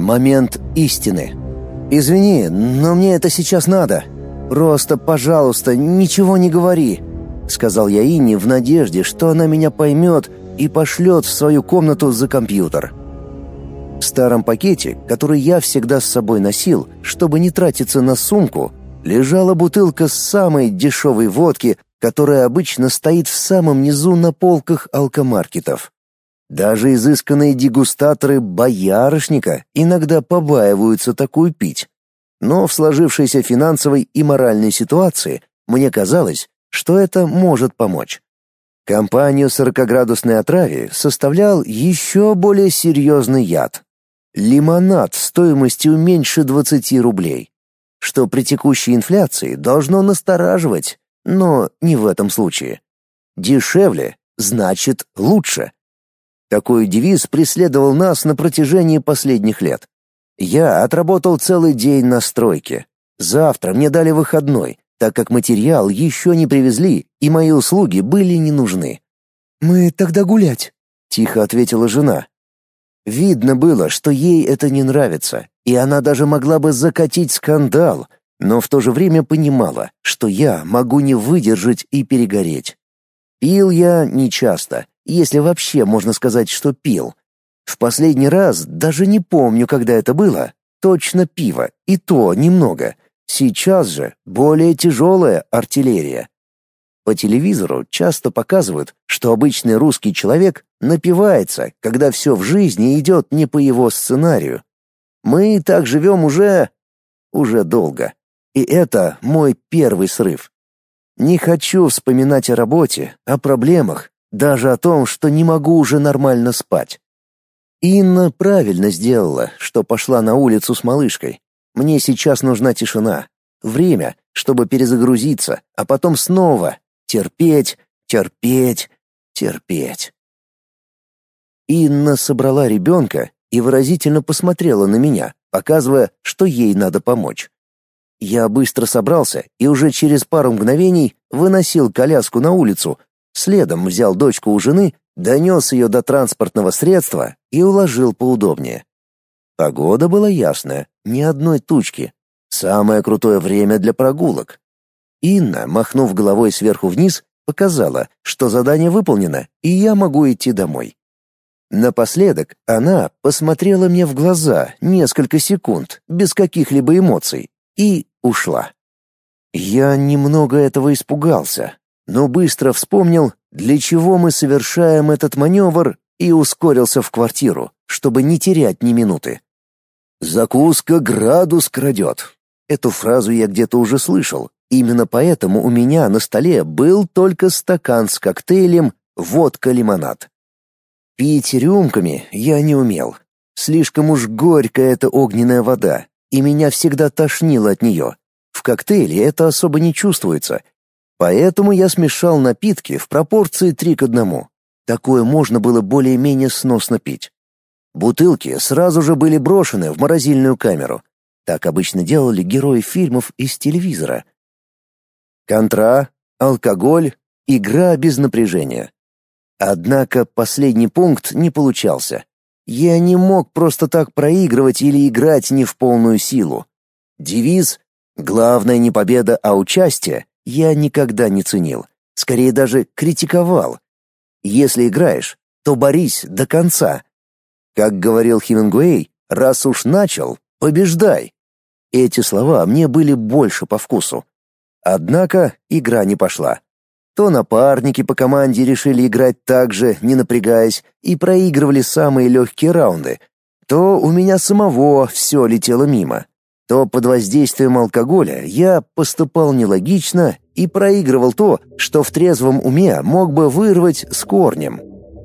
Момент истины. «Извини, но мне это сейчас надо. Просто, пожалуйста, ничего не говори», — сказал я Инне в надежде, что она меня поймет и пошлет в свою комнату за компьютер. В старом пакете, который я всегда с собой носил, чтобы не тратиться на сумку, лежала бутылка самой дешевой водки, которая обычно стоит в самом низу на полках алкомаркетов. Даже изысканные дегустаторы боярышника иногда побаиваются такую пить. Но в сложившейся финансовой и моральной ситуации мне казалось, что это может помочь. Компанию 40-градусной отраве составлял еще более серьезный яд. Лимонад стоимостью меньше 20 рублей. Что при текущей инфляции должно настораживать, но не в этом случае. Дешевле значит лучше. Такой девиз преследовал нас на протяжении последних лет. Я отработал целый день на стройке. Завтра мне дали выходной, так как материал еще не привезли, и мои услуги были не нужны. «Мы тогда гулять», — тихо ответила жена. Видно было, что ей это не нравится, и она даже могла бы закатить скандал, но в то же время понимала, что я могу не выдержать и перегореть. Пил я нечасто, если вообще можно сказать, что пил. В последний раз даже не помню, когда это было. Точно пиво, и то немного. Сейчас же более тяжелая артиллерия. По телевизору часто показывают, что обычный русский человек напивается, когда все в жизни идет не по его сценарию. Мы так живем уже долго. И это мой первый срыв. Не хочу вспоминать о работе, о проблемах, даже о том, что не могу уже нормально спать. Инна правильно сделала, что пошла на улицу с малышкой. Мне сейчас нужна тишина, время, чтобы перезагрузиться, а потом снова терпеть. Инна собрала ребенка и выразительно посмотрела на меня, показывая, что ей надо помочь. Я быстро собрался и уже через пару мгновений выносил коляску на улицу, следом взял дочку у жены, донес ее до транспортного средства и уложил поудобнее. Погода была ясная, ни одной тучки. Самое крутое время для прогулок. Инна, махнув головой сверху вниз, показала, что задание выполнено, и я могу идти домой. Напоследок она посмотрела мне в глаза несколько секунд, без каких-либо эмоций, и ушла. Я немного этого испугался, но быстро вспомнил, для чего мы совершаем этот маневр, и ускорился в квартиру, чтобы не терять ни минуты. «Закуска градус крадет». Эту фразу я где-то уже слышал. Именно поэтому у меня на столе был только стакан с коктейлем «Водка-лимонад». Пить рюмками я не умел. Слишком уж горькая эта огненная вода, и меня всегда тошнило от нее. В коктейле это особо не чувствуется. Поэтому я смешал напитки в пропорции 3:1. Такое можно было более-менее сносно пить. Бутылки сразу же были брошены в морозильную камеру. Так обычно делали герои фильмов из телевизора. Контра, алкоголь, игра без напряжения. Однако последний пункт не получался. Я не мог просто так проигрывать или играть не в полную силу. Девиз «Главное не победа, а участие» я никогда не ценил, скорее даже критиковал. Если играешь, то борись до конца. Как говорил Хемингуэй, раз уж начал, побеждай. Эти слова мне были больше по вкусу. Однако игра не пошла. То напарники по команде решили играть так же, не напрягаясь, и проигрывали самые легкие раунды, то у меня самого все летело мимо. То под воздействием алкоголя я поступал нелогично и проигрывал то, что в трезвом уме мог бы вырвать с корнем.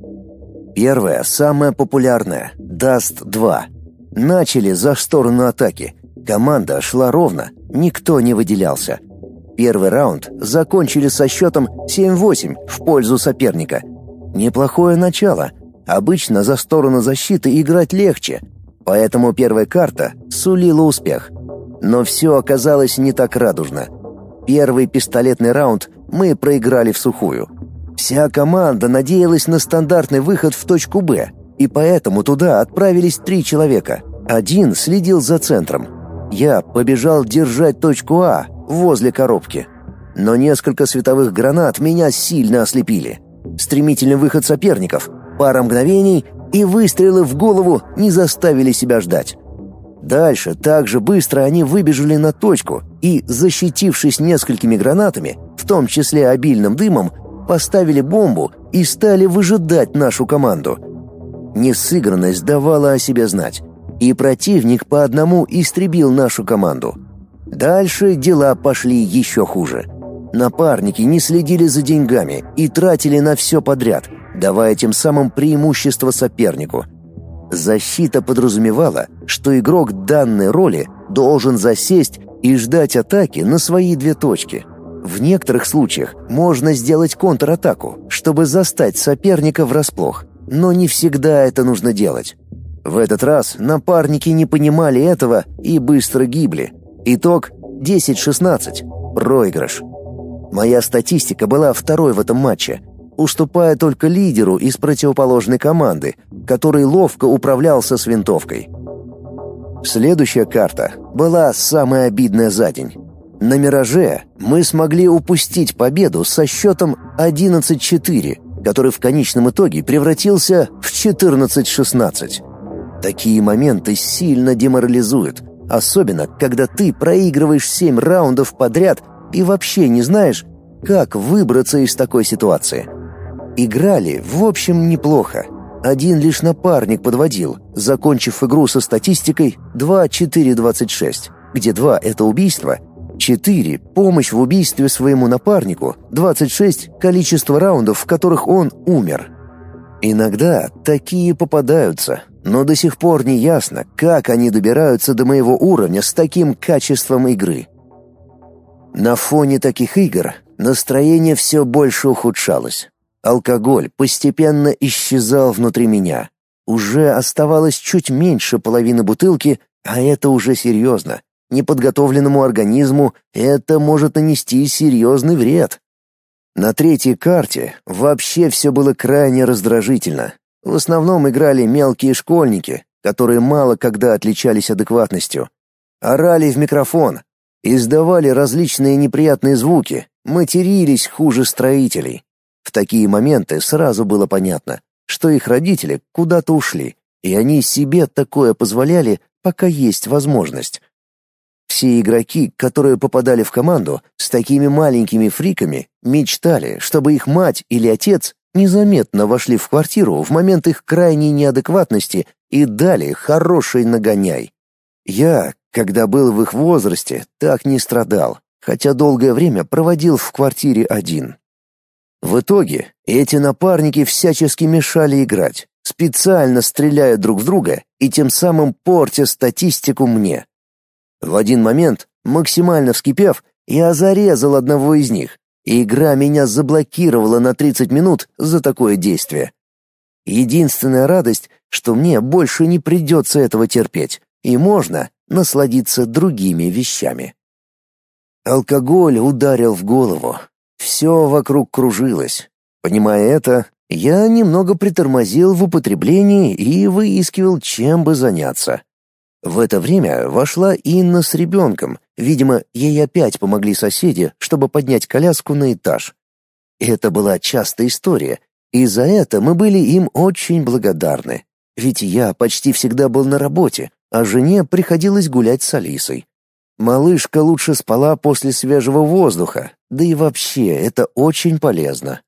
Первое, самое популярное — Даст 2. Начали за сторону атаки. Команда шла ровно, никто не выделялся. Первый раунд закончили со счетом 7-8 в пользу соперника. Неплохое начало. Обычно за сторону защиты играть легче, поэтому первая карта сулила успех. Но все оказалось не так радужно. Первый пистолетный раунд мы проиграли всухую. Вся команда надеялась на стандартный выход в точку «Б», и поэтому туда отправились 3 человека. Один следил за центром. Я побежал держать точку А возле коробки. Но несколько световых гранат меня сильно ослепили. Стремительный выход соперников, пара мгновений, и выстрелы в голову не заставили себя ждать. Дальше так же быстро они выбежали на точку и, защитившись несколькими гранатами, в том числе обильным дымом, поставили бомбу и стали выжидать нашу команду. Несыгранность давала о себе знать, и противник по одному истребил нашу команду. Дальше дела пошли еще хуже. Напарники не следили за деньгами и тратили на все подряд, давая тем самым преимущество сопернику. Защита подразумевала, что игрок данной роли должен засесть и ждать атаки на свои 2 точки. В некоторых случаях можно сделать контратаку, чтобы застать соперника врасплох, но не всегда это нужно делать. В этот раз напарники не понимали этого и быстро гибли. Итог 10-16. Проигрыш. Моя статистика была второй в этом матче, уступая только лидеру из противоположной команды, который ловко управлялся с винтовкой. Следующая карта была самая обидная за день. На «Мираже» мы смогли упустить победу со счетом 11-4, который в конечном итоге превратился в 14-16. Такие моменты сильно деморализуют, особенно когда ты проигрываешь 7 раундов подряд и вообще не знаешь, как выбраться из такой ситуации. Играли, в общем, неплохо. Один лишь напарник подводил, закончив игру со статистикой 2-4-26, где 2 — это убийство, 4 — помощь в убийстве своему напарнику, 26 — количество раундов, в которых он умер. Иногда такие попадаются, но до сих пор не ясно, как они добираются до моего уровня с таким качеством игры. На фоне таких игр настроение все больше ухудшалось. Алкоголь постепенно исчезал внутри меня. Уже оставалось чуть меньше половины бутылки, а это уже серьезно. Неподготовленному организму это может нанести серьезный вред. На 3-й карте вообще все было крайне раздражительно. В основном играли мелкие школьники, которые мало когда отличались адекватностью. Орали в микрофон, издавали различные неприятные звуки, матерились хуже строителей. В такие моменты сразу было понятно, что их родители куда-то ушли, и они себе такое позволяли, пока есть возможность. Все игроки, которые попадали в команду с такими маленькими фриками, мечтали, чтобы их мать или отец незаметно вошли в квартиру в момент их крайней неадекватности и дали хороший нагоняй. Я, когда был в их возрасте, так не страдал, хотя долгое время проводил в квартире один. В итоге эти напарники всячески мешали играть, специально стреляя друг в друга и тем самым портя статистику мне. В один момент, максимально вскипев, я зарезал одного из них, и игра меня заблокировала на 30 минут за такое действие. Единственная радость, что мне больше не придется этого терпеть, и можно насладиться другими вещами. Алкоголь ударил в голову. Все вокруг кружилось. Понимая это, я немного притормозил в употреблении и выискивал, чем бы заняться. В это время вошла Инна с ребенком. Видимо, ей опять помогли соседи, чтобы поднять коляску на этаж. Это была частая история, и за это мы были им очень благодарны. Ведь я почти всегда был на работе, а жене приходилось гулять с Алисой. Малышка лучше спала после свежего воздуха, да и вообще это очень полезно.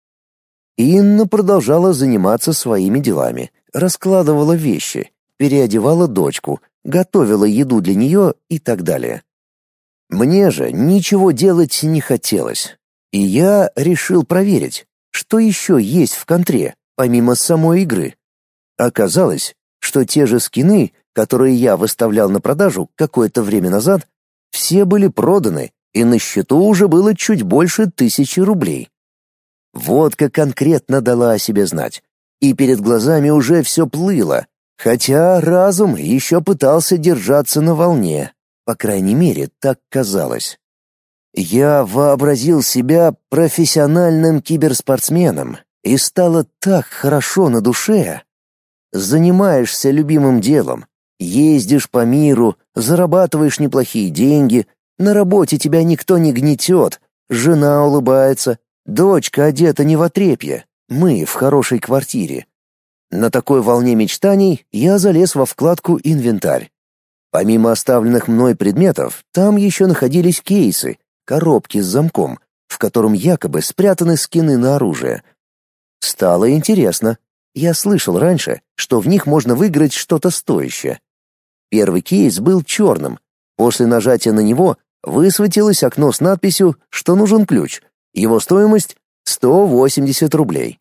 Инна продолжала заниматься своими делами, раскладывала вещи, переодевала дочку, готовила еду для нее и так далее. Мне же ничего делать не хотелось, и я решил проверить, что еще есть в контре, помимо самой игры. Оказалось, что те же скины, которые я выставлял на продажу какое-то время назад, все были проданы, и на счету уже было чуть больше 1000 рублей. Водка конкретно дала о себе знать, и перед глазами уже все плыло, хотя разум еще пытался держаться на волне, по крайней мере, так казалось. Я вообразил себя профессиональным киберспортсменом, и стало так хорошо на душе. Занимаешься любимым делом, Ездишь по миру, зарабатываешь неплохие деньги, на работе тебя никто не гнетет, жена улыбается, дочка одета не в отрепье, мы в хорошей квартире. На такой волне мечтаний я залез во вкладку «Инвентарь». Помимо оставленных мной предметов, там еще находились кейсы, коробки с замком, в котором якобы спрятаны скины на оружие. Стало интересно. Я слышал раньше, что в них можно выиграть что-то стоящее. Первый кейс был черным. После нажатия на него высветилось окно с надписью, что нужен ключ. Его стоимость — 180 рублей.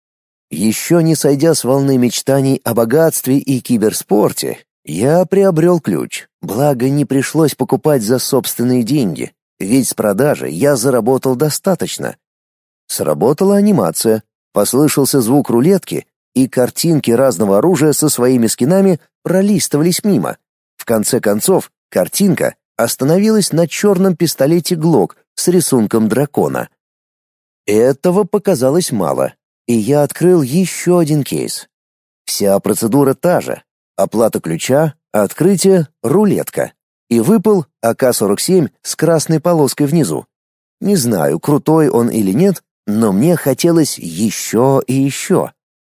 Еще не сойдя с волны мечтаний о богатстве и киберспорте, я приобрел ключ, благо не пришлось покупать за собственные деньги, ведь с продажи я заработал достаточно. Сработала анимация, послышался звук рулетки, и картинки разного оружия со своими скинами пролистывались мимо. В конце концов, картинка остановилась на черном пистолете Глок с рисунком дракона. Этого показалось мало, и я открыл еще один кейс. Вся процедура та же. Оплата ключа, открытие, рулетка. И выпал АК-47 с красной полоской внизу. Не знаю, крутой он или нет, но мне хотелось еще и еще.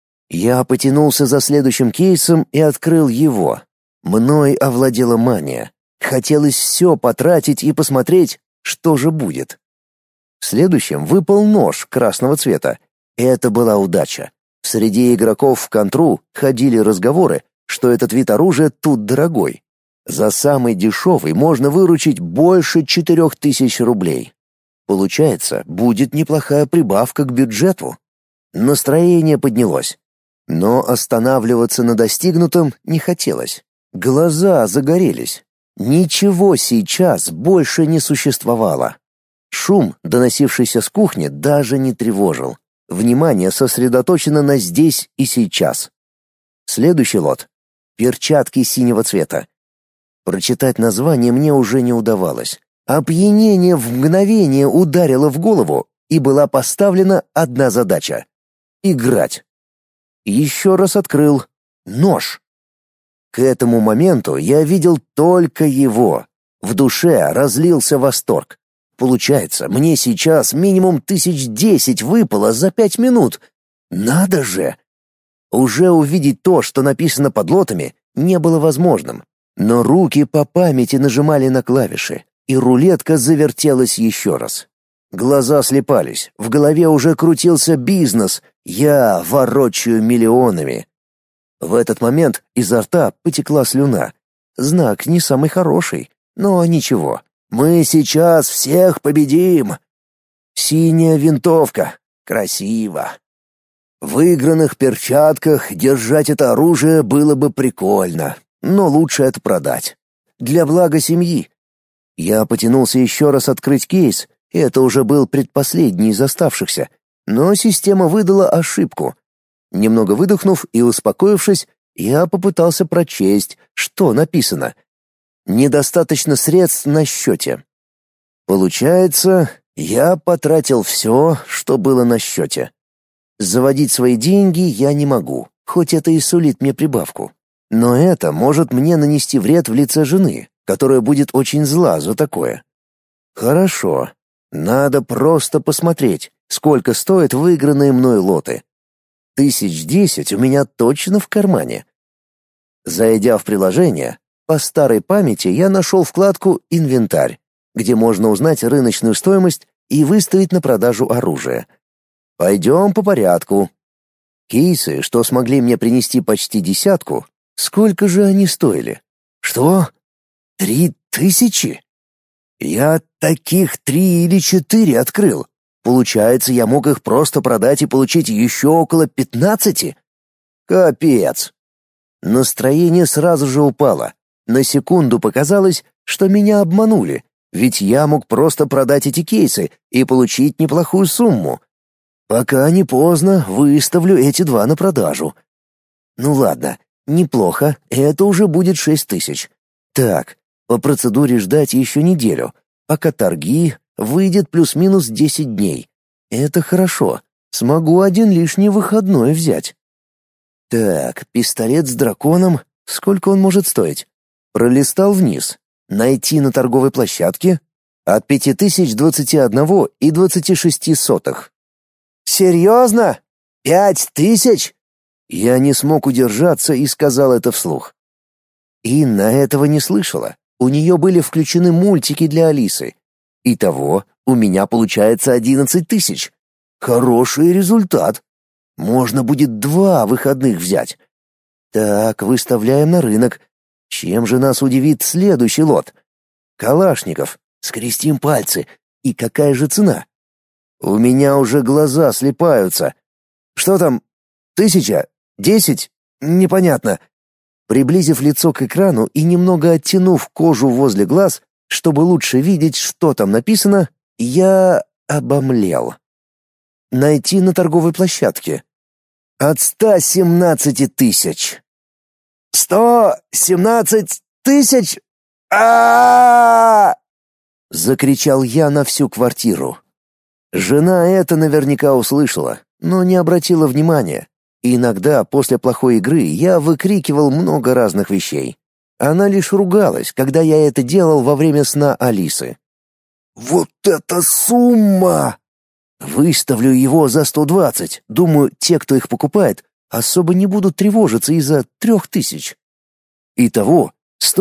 Я потянулся за следующим кейсом и открыл его. Мной овладела мания. Хотелось все потратить и посмотреть, что же будет. Следующим выпал нож красного цвета. Это была удача. Среди игроков в контру ходили разговоры, что этот вид оружия тут дорогой. За самый дешевый можно выручить больше 4000 рублей. Получается, будет неплохая прибавка к бюджету. Настроение поднялось. Но останавливаться на достигнутом не хотелось. Глаза загорелись. Ничего сейчас больше не существовало. Шум, доносившийся с кухни, даже не тревожил. Внимание сосредоточено на здесь и сейчас. Следующий лот. Перчатки синего цвета. Прочитать название мне уже не удавалось. Опьянение в мгновение ударило в голову, и была поставлена одна задача — играть. Еще раз открыл. Нож. К этому моменту я видел только его. В душе разлился восторг. Получается, мне сейчас минимум 1010 выпало за 5 минут. Надо же! Уже увидеть то, что написано под лотами, не было возможным. Но руки по памяти нажимали на клавиши, и рулетка завертелась еще раз. Глаза слепались, в голове уже крутился бизнес. Я ворочаю миллионами. В этот момент изо рта потекла слюна. Знак не самый хороший, но ничего. Мы сейчас всех победим. Синяя винтовка. Красиво. В выигранных перчатках держать это оружие было бы прикольно, но лучше это продать. Для блага семьи. Я потянулся еще раз открыть кейс. Это уже был предпоследний из оставшихся, но система выдала ошибку. Немного выдохнув и успокоившись, я попытался прочесть, что написано. Недостаточно средств на счете. Получается, я потратил все, что было на счете. Заводить свои деньги я не могу, хоть это и сулит мне прибавку. Но это может мне нанести вред в лице жены, которая будет очень зла за такое. Хорошо. Надо просто посмотреть, сколько стоят выигранные мной лоты. 1010 у меня точно в кармане. Зайдя в приложение, по старой памяти я нашел вкладку «Инвентарь», где можно узнать рыночную стоимость и выставить на продажу оружие. Пойдем по порядку. Кейсы, что смогли мне принести почти 10, сколько же они стоили? Что? 3000? Я таких 3 или 4 открыл. Получается, я мог их просто продать и получить еще около 15? Капец. Настроение сразу же упало. На секунду показалось, что меня обманули, ведь я мог просто продать эти кейсы и получить неплохую сумму. Пока не поздно, выставлю эти 2 на продажу. Ну ладно, неплохо, это уже будет 6000. Так, по процедуре ждать еще неделю, пока торги, выйдет плюс-минус 10 дней. Это хорошо, смогу один лишний выходной взять. Так, пистолет с драконом, Сколько он может стоить? Пролистал вниз. Найти на торговой площадке от 5021,26. Серьезно? 5000? Я не смог удержаться и сказал это вслух. Инна этого не слышала. У нее были включены мультики для Алисы. Итого у меня получается 11 тысяч. Хороший результат. Можно будет 2 выходных взять. Так, выставляем на рынок. Чем же нас удивит следующий лот? Калашников. Скрестим пальцы. И какая же цена? У меня уже глаза слипаются. Что там? 1000? 10? Непонятно. Приблизив лицо к экрану и немного оттянув кожу возле глаз, чтобы лучше видеть, что там написано, я обомлел. Найти на торговой площадке. От 117 тысяч. 117 тысяч? А! Закричал я на всю квартиру. Жена это наверняка услышала, но не обратила внимания. Иногда после плохой игры я выкрикивал много разных вещей. Она лишь ругалась, когда я это делал во время сна Алисы. «Вот это сумма!» «Выставлю его за 120. Думаю, те, кто их покупает, особо не будут тревожиться из-за 3000. Итого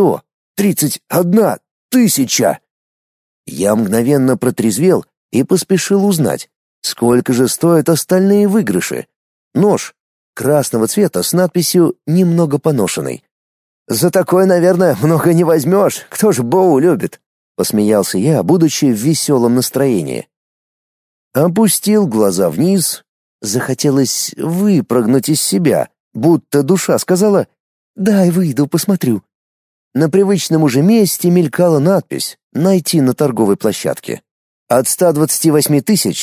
131 тысяча!» Я мгновенно протрезвел и поспешил узнать, сколько же стоят остальные выигрыши. Нож красного цвета с надписью «Немного поношенный». «За такое, наверное, много не возьмешь. Кто ж Боу любит?» — посмеялся я, будучи в веселом настроении. Опустил глаза вниз. Захотелось выпрыгнуть из себя, будто душа сказала «Дай выйду, посмотрю». На привычном уже месте мелькала надпись «Найти на торговой площадке». От 128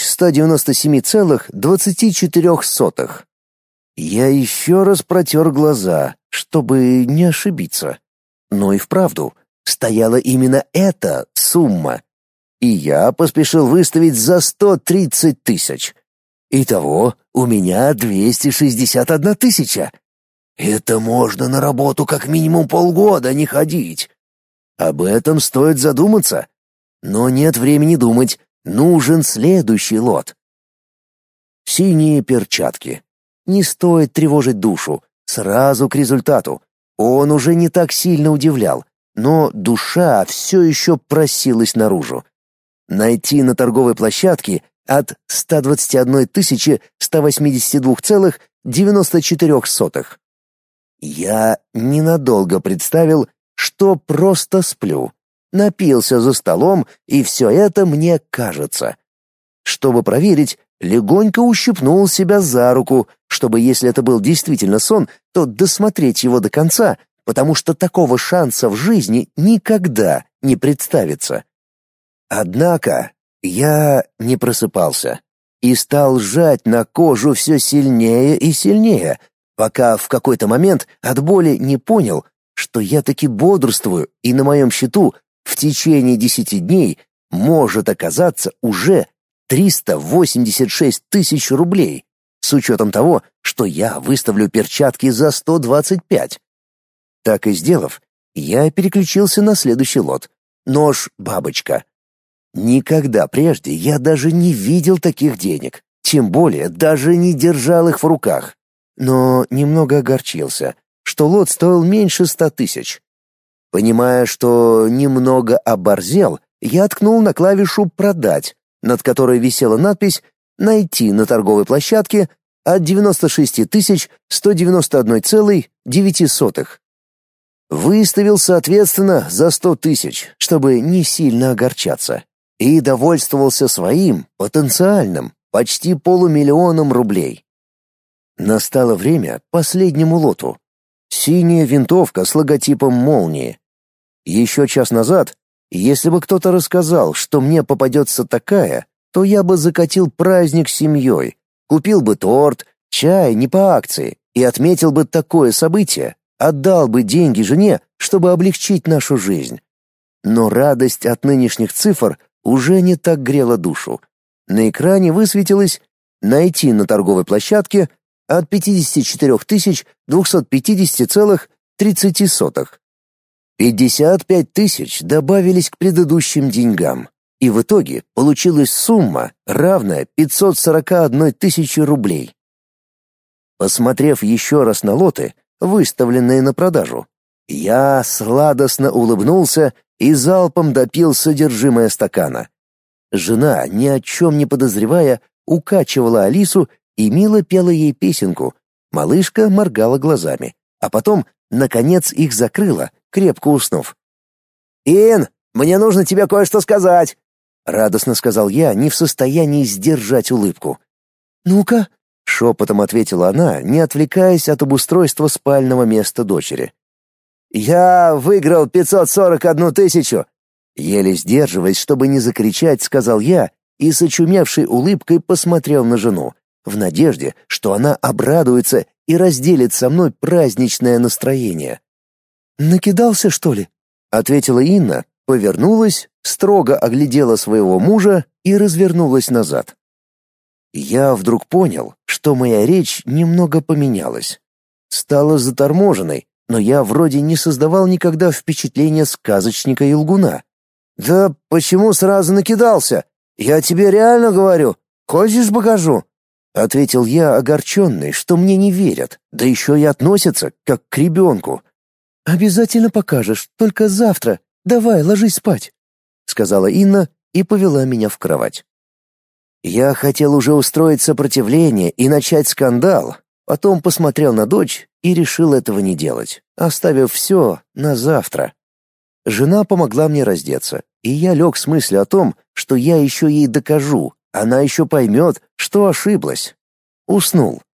197,24. Я еще раз протер глаза, чтобы не ошибиться. Но и вправду, стояла именно эта сумма. И я поспешил выставить за 130 тысяч. Итого у меня 261 тысяча. Это можно на работу как минимум полгода не ходить. Об этом стоит задуматься. Но нет времени думать, нужен следующий лот. Синие перчатки. Не стоит тревожить душу, сразу к результату. Он уже не так сильно удивлял, но душа все еще просилась наружу. Найти на торговой площадке от 121 182,94. Я ненадолго представил, что просто сплю. Напился за столом, и все это мне кажется. Чтобы проверить, легонько ущипнул себя за руку, чтобы, если это был действительно сон, то досмотреть его до конца, потому что такого шанса в жизни никогда не представится. Однако я не просыпался и стал сжать на кожу все сильнее и сильнее, пока в какой-то момент от боли не понял, что я таки бодрствую, и на моем счету в течение 10 дней может оказаться уже 386 тысяч рублей, с учетом того, что я выставлю перчатки за 125. Так и сделав, я переключился на следующий лот. Нож-бабочка. Никогда прежде я даже не видел таких денег, тем более даже не держал их в руках. Но немного огорчился, что лот стоил меньше 100 тысяч. Понимая, что немного оборзел, я ткнул на клавишу «Продать», над которой висела надпись «Найти на торговой площадке» от 96 191,9. Выставил, соответственно, за 100 тысяч, чтобы не сильно огорчаться, и довольствовался своим, потенциальным, почти полумиллионом рублей. Настало время последнему лоту. Синяя винтовка с логотипом молнии. Еще час назад, если бы кто-то рассказал, что мне попадется такая, то я бы закатил праздник с семьей, купил бы торт, чай не по акции и отметил бы такое событие, отдал бы деньги жене, чтобы облегчить нашу жизнь. Но радость от нынешних цифр уже не так грела душу. На экране высветилось «Найти на торговой площадке» от 54 250,94. 30 сотых. 55 тысяч добавились к предыдущим деньгам, и в итоге получилась сумма, равная 541 тысяче рублей. Посмотрев еще раз на лоты, выставленные на продажу, я сладостно улыбнулся и залпом допил содержимое стакана. Жена, ни о чем не подозревая, укачивала Алису и мило пела ей песенку. Малышка моргала глазами, а потом, наконец, их закрыла, крепко уснув. «Ин, мне нужно тебе кое-что сказать!» — радостно сказал я, не в состоянии сдержать улыбку. «Ну-ка!» — шепотом ответила она, не отвлекаясь от обустройства спального места дочери. «Я выиграл 541 тысячу!» Еле сдерживаясь, чтобы не закричать, сказал я и с очумевшей улыбкой посмотрел на жену, в надежде, что она обрадуется и разделит со мной праздничное настроение. «Накидался, что ли?» — ответила Инна, повернулась, строго оглядела своего мужа и развернулась назад. Я вдруг понял, что моя речь немного поменялась. Стала заторможенной, но я вроде не создавал никогда впечатления сказочника и лгуна. «Да почему сразу накидался? Я тебе реально говорю. Хочешь, покажу?» — ответил я, огорченный, что мне не верят, да еще и относятся, как к ребенку. «Обязательно покажешь, только завтра. Давай, ложись спать», — сказала Инна и повела меня в кровать. Я хотел уже устроить сопротивление и начать скандал, потом посмотрел на дочь и решил этого не делать, оставив все на завтра. Жена помогла мне раздеться, и я лег с мыслью о том, что я еще ей докажу, она еще поймет, что ошиблась. Уснул,